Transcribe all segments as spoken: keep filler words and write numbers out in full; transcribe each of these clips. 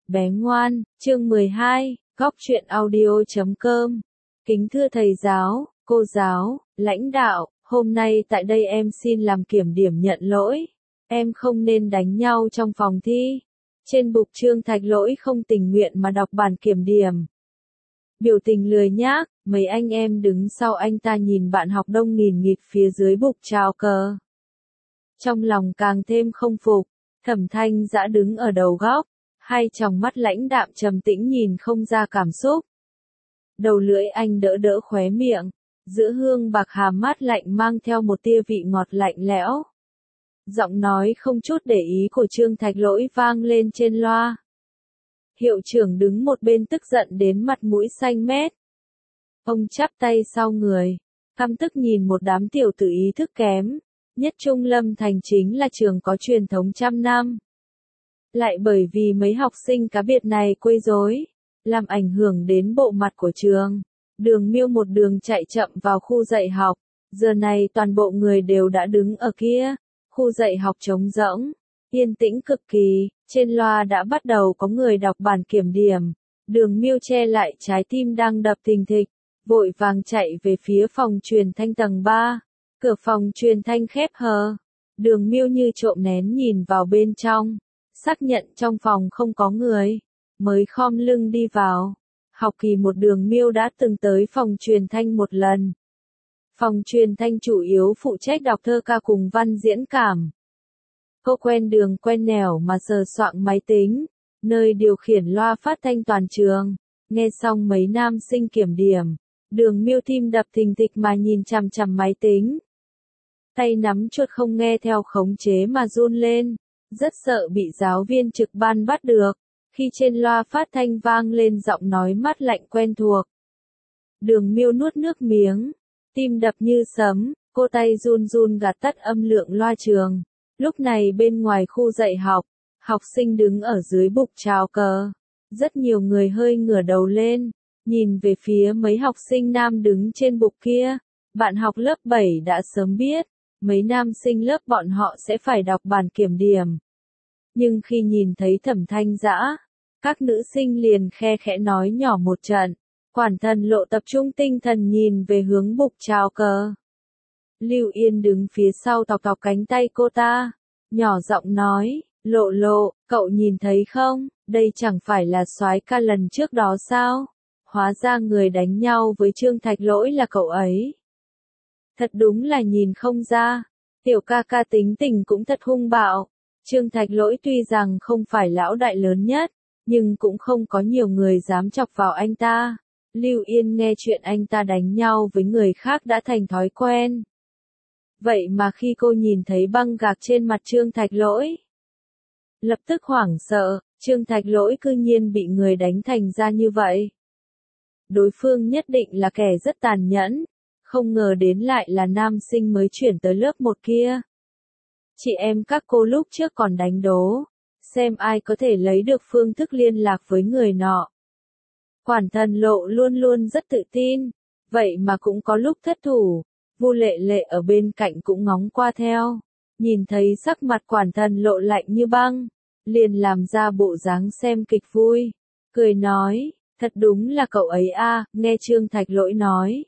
Bé ngoan, chương mười hai, góc truyện audio chấm com. Kính thưa thầy giáo, cô giáo, lãnh đạo, hôm nay tại đây em xin làm kiểm điểm nhận lỗi. Em không nên đánh nhau trong phòng thi. Trên bục Trương Thạch Lỗi không tình nguyện mà đọc bản kiểm điểm. Biểu tình lười nhác, mấy anh em đứng sau anh ta nhìn bạn học đông nghìn nghịt phía dưới bục chào cờ. Trong lòng càng thêm không phục, Thẩm Thanh Dã đứng ở đầu góc, hai tròng mắt lãnh đạm trầm tĩnh nhìn không ra cảm xúc. Đầu lưỡi anh đỡ đỡ khóe miệng, giữa hương bạc hàm mát lạnh mang theo một tia vị ngọt lạnh lẽo. Giọng nói không chút để ý của Trương Thạch Lỗi vang lên trên loa. Hiệu trưởng đứng một bên tức giận đến mặt mũi xanh mét. Ông chắp tay sau người, căm tức nhìn một đám tiểu tử ý thức kém. Nhất Trung Lâm Thành chính là trường có truyền thống trăm năm. Lại bởi vì mấy học sinh cá biệt này quấy rối, làm ảnh hưởng đến bộ mặt của trường. Đường Miêu một đường chạy chậm vào khu dạy học, giờ này toàn bộ người đều đã đứng ở kia, khu dạy học trống rỗng, yên tĩnh cực kỳ, trên loa đã bắt đầu có người đọc bản kiểm điểm. Đường Miêu che lại trái tim đang đập thình thịch, vội vàng chạy về phía phòng truyền thanh tầng ba. Cửa phòng truyền thanh khép hờ, Đường Miêu như trộm nén nhìn vào bên trong, xác nhận trong phòng không có người, mới khom lưng đi vào. Học kỳ một Đường Miêu đã từng tới phòng truyền thanh một lần. Phòng truyền thanh chủ yếu phụ trách đọc thơ ca cùng văn diễn cảm. Cô quen đường quen nẻo mà sờ soạng máy tính, nơi điều khiển loa phát thanh toàn trường. Nghe xong mấy nam sinh kiểm điểm, Đường Miêu tim đập thình thịch mà nhìn chằm chằm máy tính. Tay nắm chuột không nghe theo khống chế mà run lên, rất sợ bị giáo viên trực ban bắt được, khi trên loa phát thanh vang lên giọng nói mát lạnh quen thuộc. Đường Miêu nuốt nước miếng, tim đập như sấm, cô tay run run gạt tắt âm lượng loa trường. Lúc này bên ngoài khu dạy học, học sinh đứng ở dưới bục chào cờ. Rất nhiều người hơi ngửa đầu lên, nhìn về phía mấy học sinh nam đứng trên bục kia. Bạn học lớp bảy đã sớm biết, mấy nam sinh lớp bọn họ sẽ phải đọc bản kiểm điểm. Nhưng khi nhìn thấy Thẩm Thanh Dã, các nữ sinh liền khe khẽ nói nhỏ một trận. Quản thần Lộ tập trung tinh thần nhìn về hướng bục chào cờ. Lưu Yên đứng phía sau tọc tọc cánh tay cô ta, nhỏ giọng nói, Lộ Lộ, cậu nhìn thấy không, đây chẳng phải là soái ca lần trước đó sao? Hóa ra người đánh nhau với Trương Thạch Lỗi là cậu ấy. Thật đúng là nhìn không ra, tiểu ca ca tính tình cũng thật hung bạo. Trương Thạch Lỗi tuy rằng không phải lão đại lớn nhất, nhưng cũng không có nhiều người dám chọc vào anh ta. Lưu Yên nghe chuyện anh ta đánh nhau với người khác đã thành thói quen. Vậy mà khi cô nhìn thấy băng gạc trên mặt Trương Thạch Lỗi, lập tức hoảng sợ, Trương Thạch Lỗi cư nhiên bị người đánh thành ra như vậy. Đối phương nhất định là kẻ rất tàn nhẫn, không ngờ đến lại là nam sinh mới chuyển tới lớp một kia. Chị em các cô lúc trước còn đánh đố, xem ai có thể lấy được phương thức liên lạc với người nọ. Quản thần Lộ luôn luôn rất tự tin, vậy mà cũng có lúc thất thủ. Vu Lệ Lệ ở bên cạnh cũng ngóng qua theo, nhìn thấy sắc mặt quản thần Lộ lạnh như băng, liền làm ra bộ dáng xem kịch vui, cười nói, thật đúng là cậu ấy a. Nghe Trương Thạch Lỗi nói.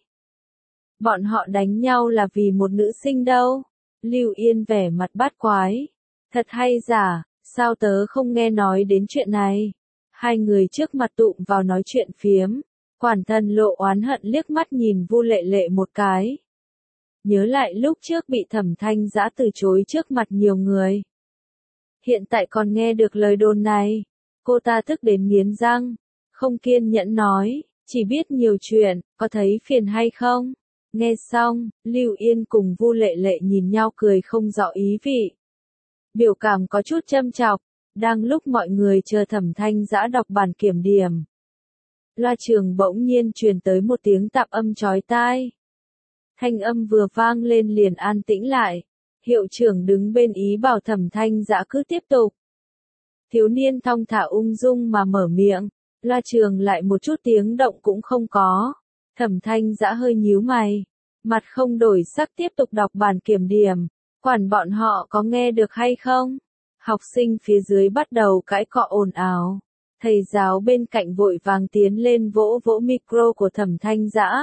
Bọn họ đánh nhau là vì một nữ sinh đâu. Lưu Yên vẻ mặt bát quái. Thật hay giả, sao tớ không nghe nói đến chuyện này. Hai người trước mặt tụm vào nói chuyện phiếm. Quản thần Lộ oán hận liếc mắt nhìn Vu Lệ Lệ một cái. Nhớ lại lúc trước bị Thẩm Thanh Dã từ chối trước mặt nhiều người. Hiện tại còn nghe được lời đồn này. Cô ta tức đến nghiến răng. Không kiên nhẫn nói, chỉ biết nhiều chuyện, có thấy phiền hay không? Nghe xong, Lưu Yên cùng Vu Lệ Lệ nhìn nhau cười không rõ ý vị. Biểu cảm có chút châm chọc, đang lúc mọi người chờ Thẩm Thanh Dã đọc bản kiểm điểm. Loa trường bỗng nhiên truyền tới một tiếng tạp âm chói tai. Thanh âm vừa vang lên liền an tĩnh lại. Hiệu trưởng đứng bên ý bảo Thẩm Thanh Dã cứ tiếp tục. Thiếu niên thong thả ung dung mà mở miệng, loa trường lại một chút tiếng động cũng không có. Thẩm Thanh Dã hơi nhíu mày, mặt không đổi sắc tiếp tục đọc bản kiểm điểm. Quản bọn họ có nghe được hay không? Học sinh phía dưới bắt đầu cãi cọ ồn ào. Thầy giáo bên cạnh vội vàng tiến lên vỗ vỗ micro của Thẩm Thanh Dã.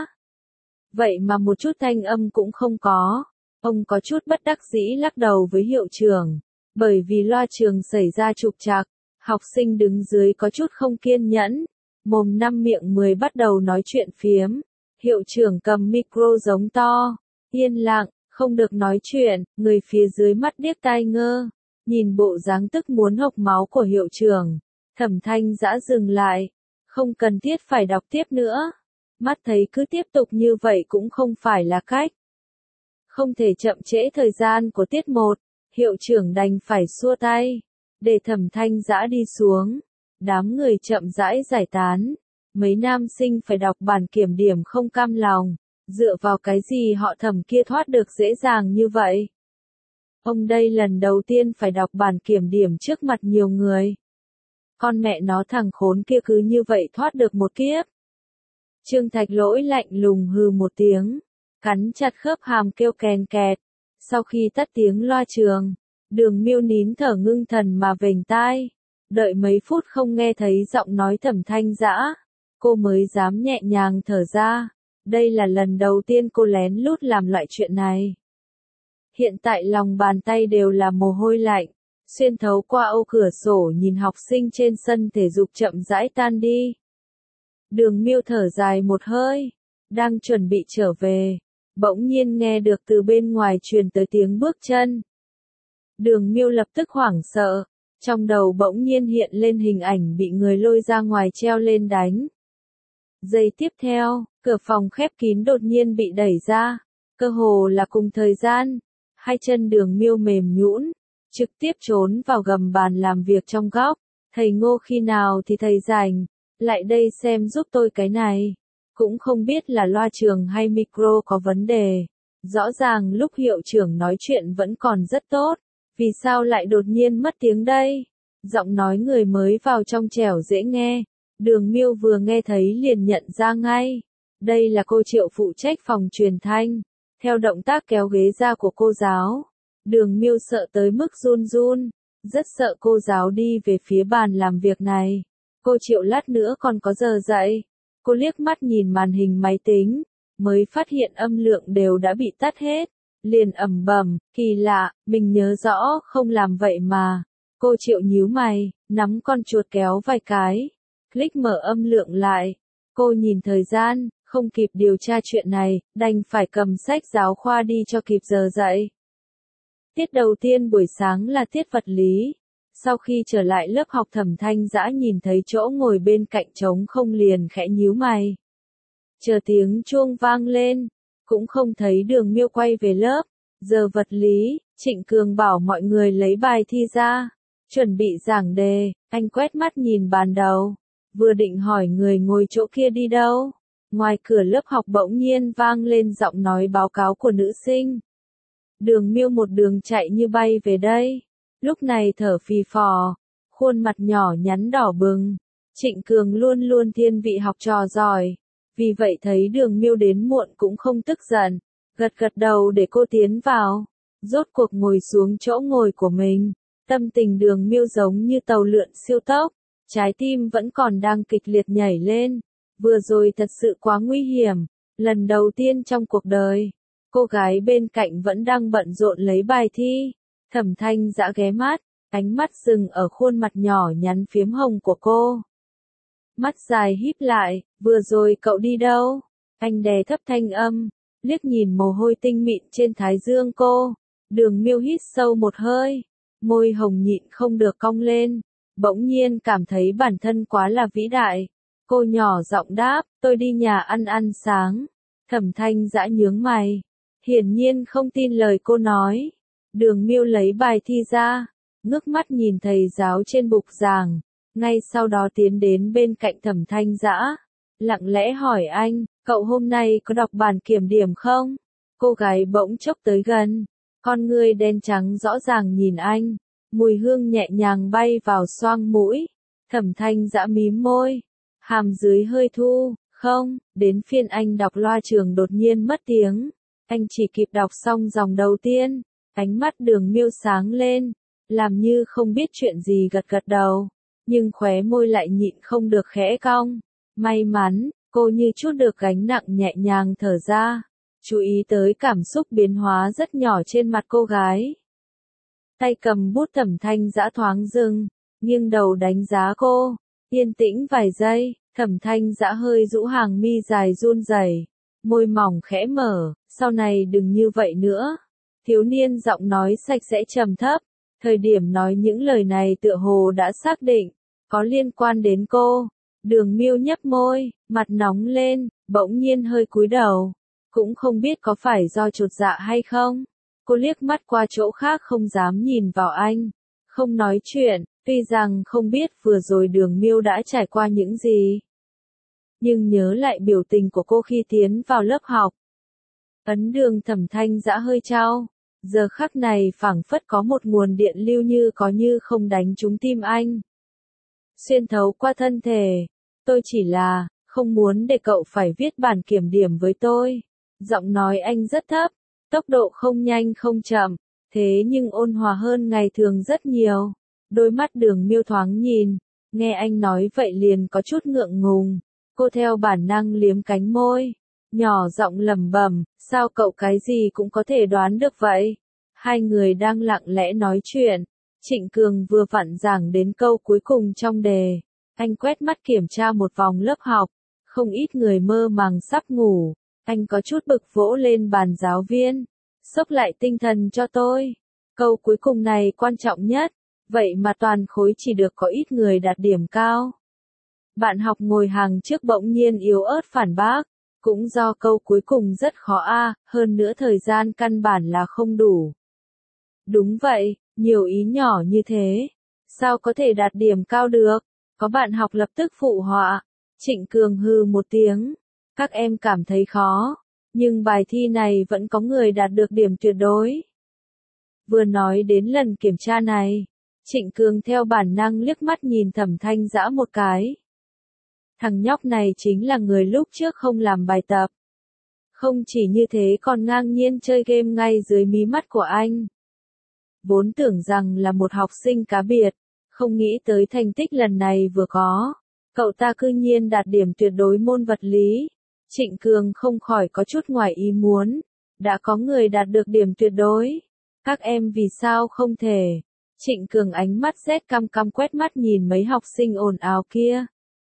Vậy mà một chút thanh âm cũng không có. Ông có chút bất đắc dĩ lắc đầu với hiệu trưởng. Bởi vì loa trường xảy ra trục trặc, học sinh đứng dưới có chút không kiên nhẫn. Mồm năm miệng mười bắt đầu nói chuyện phiếm. Hiệu trưởng cầm micro giống to. Yên lặng, không được nói chuyện, người phía dưới mắt điếc tai ngơ. Nhìn bộ dáng tức muốn hộc máu của hiệu trưởng. Thẩm Thanh Dã dừng lại. Không cần thiết phải đọc tiếp nữa. Mắt thấy cứ tiếp tục như vậy cũng không phải là cách. Không thể chậm trễ thời gian của tiết một. Hiệu trưởng đành phải xua tay. Để Thẩm Thanh Dã đi xuống. Đám người chậm rãi giải tán. Mấy nam sinh phải đọc bản kiểm điểm không cam lòng. Dựa vào cái gì họ Thẩm kia thoát được dễ dàng như vậy? Ông đây lần đầu tiên phải đọc bản kiểm điểm trước mặt nhiều người. Con mẹ nó thằng khốn kia cứ như vậy thoát được một kiếp. Trương Thạch Lỗi lạnh lùng hừ một tiếng. Cắn chặt khớp hàm kêu kèn kẹt. Sau khi tắt tiếng loa trường, Đường Miêu nín thở ngưng thần mà vểnh tai. Đợi mấy phút không nghe thấy giọng nói Thẩm Thanh Dã, cô mới dám nhẹ nhàng thở ra. Đây là lần đầu tiên cô lén lút làm loại chuyện này. Hiện tại lòng bàn tay đều là mồ hôi lạnh. Xuyên thấu qua ô cửa sổ nhìn học sinh trên sân thể dục chậm rãi tan đi. Đường Miêu thở dài một hơi. Đang chuẩn bị trở về. Bỗng nhiên nghe được từ bên ngoài truyền tới tiếng bước chân. Đường Miêu lập tức hoảng sợ. Trong đầu bỗng nhiên hiện lên hình ảnh bị người lôi ra ngoài treo lên đánh. Giây tiếp theo, cửa phòng khép kín đột nhiên bị đẩy ra. Cơ hồ là cùng thời gian. Hai chân Đường Miêu mềm nhũn, trực tiếp trốn vào gầm bàn làm việc trong góc. Thầy Ngô khi nào thì thầy rảnh, lại đây xem giúp tôi cái này. Cũng không biết là loa trường hay micro có vấn đề. Rõ ràng lúc hiệu trưởng nói chuyện vẫn còn rất tốt. Vì sao lại đột nhiên mất tiếng đây? Giọng nói người mới vào trong trẻo dễ nghe. Đường Miêu vừa nghe thấy liền nhận ra ngay. Đây là cô Triệu phụ trách phòng truyền thanh. Theo động tác kéo ghế ra của cô giáo, Đường Miêu sợ tới mức run run. Rất sợ cô giáo đi về phía bàn làm việc này. Cô Triệu lát nữa còn có giờ dậy. Cô liếc mắt nhìn màn hình máy tính, mới phát hiện âm lượng đều đã bị tắt hết. Liền ẩm bẩm, kỳ lạ, mình nhớ rõ không làm vậy mà. Cô Triệu nhíu mày, nắm con chuột kéo vài cái. Click mở âm lượng lại. Cô nhìn thời gian, không kịp điều tra chuyện này, đành phải cầm sách giáo khoa đi cho kịp giờ dậy. Tiết đầu tiên buổi sáng là tiết vật lý. Sau khi trở lại lớp học Thẩm Thanh Dã nhìn thấy chỗ ngồi bên cạnh trống không liền khẽ nhíu mày. Chờ tiếng chuông vang lên, cũng không thấy Đường Miêu quay về lớp. Giờ vật lý, Trịnh Cường bảo mọi người lấy bài thi ra, chuẩn bị giảng đề. Anh quét mắt nhìn bàn đầu, vừa định hỏi người ngồi chỗ kia đi đâu. Ngoài cửa lớp học bỗng nhiên vang lên giọng nói báo cáo của nữ sinh. Đường Miêu một đường chạy như bay về đây. Lúc này thở phì phò, khuôn mặt nhỏ nhắn đỏ bừng. Trịnh Cường luôn luôn thiên vị học trò giỏi. Vì vậy thấy Đường Miêu đến muộn cũng không tức giận. Gật gật đầu để cô tiến vào. Rốt cuộc ngồi xuống chỗ ngồi của mình. Tâm tình Đường Miêu giống như tàu lượn siêu tốc. Trái tim vẫn còn đang kịch liệt nhảy lên. Vừa rồi thật sự quá nguy hiểm. Lần đầu tiên trong cuộc đời. Cô gái bên cạnh vẫn đang bận rộn lấy bài thi. Thẩm Thanh Dã ghé mắt, ánh mắt dừng ở khuôn mặt nhỏ nhắn phiếm hồng của cô. Mắt dài híp lại, vừa rồi cậu đi đâu? Anh đè thấp thanh âm, liếc nhìn mồ hôi tinh mịn trên thái dương cô. Đường Miêu hít sâu một hơi, môi hồng nhịn không được cong lên. Bỗng nhiên cảm thấy bản thân quá là vĩ đại. Cô nhỏ giọng đáp, tôi đi nhà ăn ăn sáng. Thẩm Thanh Dã nhướng mày, hiển nhiên không tin lời cô nói. Đường Miêu lấy bài thi ra, ngước mắt nhìn thầy giáo trên bục giảng, ngay sau đó tiến đến bên cạnh Thẩm Thanh Dã, lặng lẽ hỏi anh, cậu hôm nay có đọc bản kiểm điểm không? Cô gái bỗng chốc tới gần, con ngươi đen trắng rõ ràng nhìn anh, mùi hương nhẹ nhàng bay vào xoang mũi. Thẩm Thanh Dã mím môi, hàm dưới hơi thu, không, đến phiên anh đọc loa trường đột nhiên mất tiếng. Anh chỉ kịp đọc xong dòng đầu tiên. Ánh mắt Đường Miêu sáng lên, làm như không biết chuyện gì gật gật đầu. nhưng khóe môi lại nhịn không được khẽ cong. May mắn, cô như chút được gánh nặng nhẹ nhàng thở ra, chú ý tới cảm xúc biến hóa rất nhỏ trên mặt cô gái. Tay cầm bút Thẩm Thanh Dã thoáng dừng, nghiêng đầu đánh giá cô, yên tĩnh vài giây, Thẩm Thanh Dã hơi rũ hàng mi dài run rẩy, môi mỏng khẽ mở, sau này đừng như vậy nữa. Thiếu niên giọng nói sạch sẽ trầm thấp, thời điểm nói những lời này tựa hồ đã xác định, có liên quan đến cô. Đường Miêu nhếch môi, mặt nóng lên, bỗng nhiên hơi cúi đầu, cũng không biết có phải do chột dạ hay không. Cô liếc mắt qua chỗ khác không dám nhìn vào anh, không nói chuyện, tuy rằng không biết vừa rồi Đường Miêu đã trải qua những gì. Nhưng nhớ lại biểu tình của cô khi tiến vào lớp học. Ấn đường Thẩm Thanh Dã hơi trao, giờ khắc này phảng phất có một nguồn điện lưu như có như không đánh trúng tim anh. Xuyên thấu qua thân thể, tôi chỉ là, không muốn để cậu phải viết bản kiểm điểm với tôi. Giọng nói anh rất thấp, tốc độ không nhanh không chậm, thế nhưng ôn hòa hơn ngày thường rất nhiều. Đôi mắt Đường Miêu thoáng nhìn, nghe anh nói vậy liền có chút ngượng ngùng. Cô theo bản năng liếm cánh môi, nhỏ giọng lẩm bẩm, sao cậu cái gì cũng có thể đoán được vậy? Hai người đang lặng lẽ nói chuyện, Trịnh Cường vừa vặn giảng đến câu cuối cùng trong đề. Anh quét mắt kiểm tra một vòng lớp học, không ít người mơ màng sắp ngủ. Anh có chút bực vỗ lên bàn giáo viên, xốc lại tinh thần cho tôi. Câu cuối cùng này quan trọng nhất, vậy mà toàn khối chỉ được có ít người đạt điểm cao. Bạn học ngồi hàng trước bỗng nhiên yếu ớt phản bác, cũng do câu cuối cùng rất khó a, hơn nữa thời gian căn bản là không đủ. Đúng vậy, nhiều ý nhỏ như thế, sao có thể đạt điểm cao được? Có bạn học lập tức phụ họa. Trịnh Cường hừ một tiếng, các em cảm thấy khó, nhưng bài thi này vẫn có người đạt được điểm tuyệt đối. Vừa nói đến lần kiểm tra này, Trịnh Cường theo bản năng liếc mắt nhìn Thẩm Thanh Dã một cái. Thằng nhóc này chính là người lúc trước không làm bài tập. Không chỉ như thế còn ngang nhiên chơi game ngay dưới mí mắt của anh. Vốn tưởng rằng là một học sinh cá biệt, không nghĩ tới thành tích lần này vừa có. Cậu ta cư nhiên đạt điểm tuyệt đối môn vật lý. Trịnh Cường không khỏi có chút ngoài ý muốn. Đã có người đạt được điểm tuyệt đối. Các em vì sao không thể? Trịnh Cường ánh mắt rét căm căm quét mắt nhìn mấy học sinh ồn ào kia.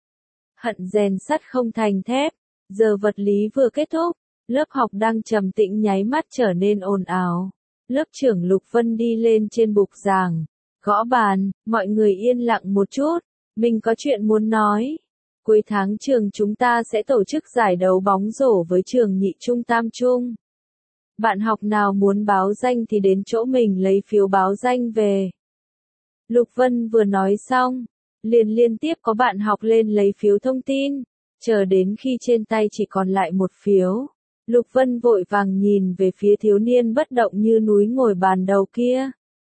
Hận rèn sắt không thành thép. Giờ vật lý vừa kết thúc, lớp học đang trầm tĩnh nháy mắt trở nên ồn ào. Lớp trưởng Lục Vân đi lên trên bục giảng, gõ bàn, mọi người yên lặng một chút, mình có chuyện muốn nói. Cuối tháng trường chúng ta sẽ tổ chức giải đấu bóng rổ với trường nhị trung tam trung. Bạn học nào muốn báo danh thì đến chỗ mình lấy phiếu báo danh về. Lục Vân vừa nói xong, liền liên tiếp có bạn học lên lấy phiếu thông tin, chờ đến khi trên tay chỉ còn lại một phiếu. Lục Vân vội vàng nhìn về phía thiếu niên bất động như núi ngồi bàn đầu kia.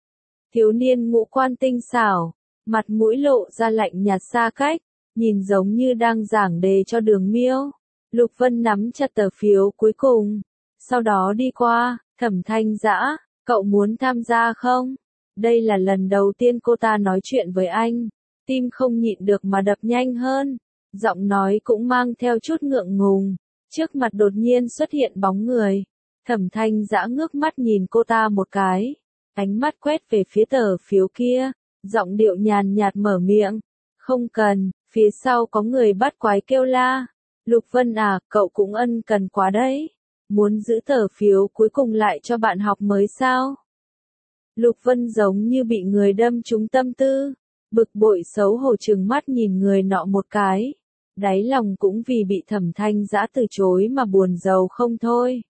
Thiếu niên ngũ quan tinh xảo, mặt mũi lộ ra lạnh nhạt xa cách, nhìn giống như đang giảng đề cho Đường Miêu. Lục Vân nắm chặt tờ phiếu cuối cùng, sau đó đi qua, Thẩm Thanh Dã, cậu muốn tham gia không? Đây là lần đầu tiên cô ta nói chuyện với anh, tim không nhịn được mà đập nhanh hơn, giọng nói cũng mang theo chút ngượng ngùng. Trước mặt đột nhiên xuất hiện bóng người, Thẩm Thanh Dã ngước mắt nhìn cô ta một cái, ánh mắt quét về phía tờ phiếu kia, giọng điệu nhàn nhạt mở miệng, không cần, phía sau có người bắt quái kêu la, Lục Vân à, cậu cũng ân cần quá đấy, muốn giữ tờ phiếu cuối cùng lại cho bạn học mới sao? Lục Vân giống như bị người đâm trúng tâm tư, bực bội xấu hổ trừng mắt nhìn người nọ một cái. Đáy lòng cũng vì bị Thẩm Thanh Dã từ chối mà buồn rầu không thôi.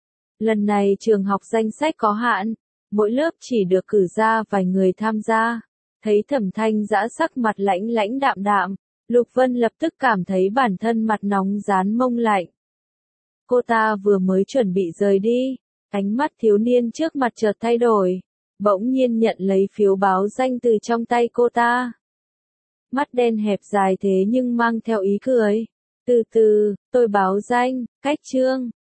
Lần này trường học danh sách có hạn, mỗi lớp chỉ được cử ra vài người tham gia. Thấy Thẩm Thanh Dã sắc mặt lãnh lãnh đạm đạm, Lục Vân lập tức cảm thấy bản thân mặt nóng rán mông lạnh. Cô ta vừa mới chuẩn bị rời đi, ánh mắt thiếu niên trước mặt chợt thay đổi, bỗng nhiên nhận lấy phiếu báo danh từ trong tay cô ta. Mắt đen hẹp dài thế nhưng mang theo ý cười. Từ từ, tôi báo danh, cách chương.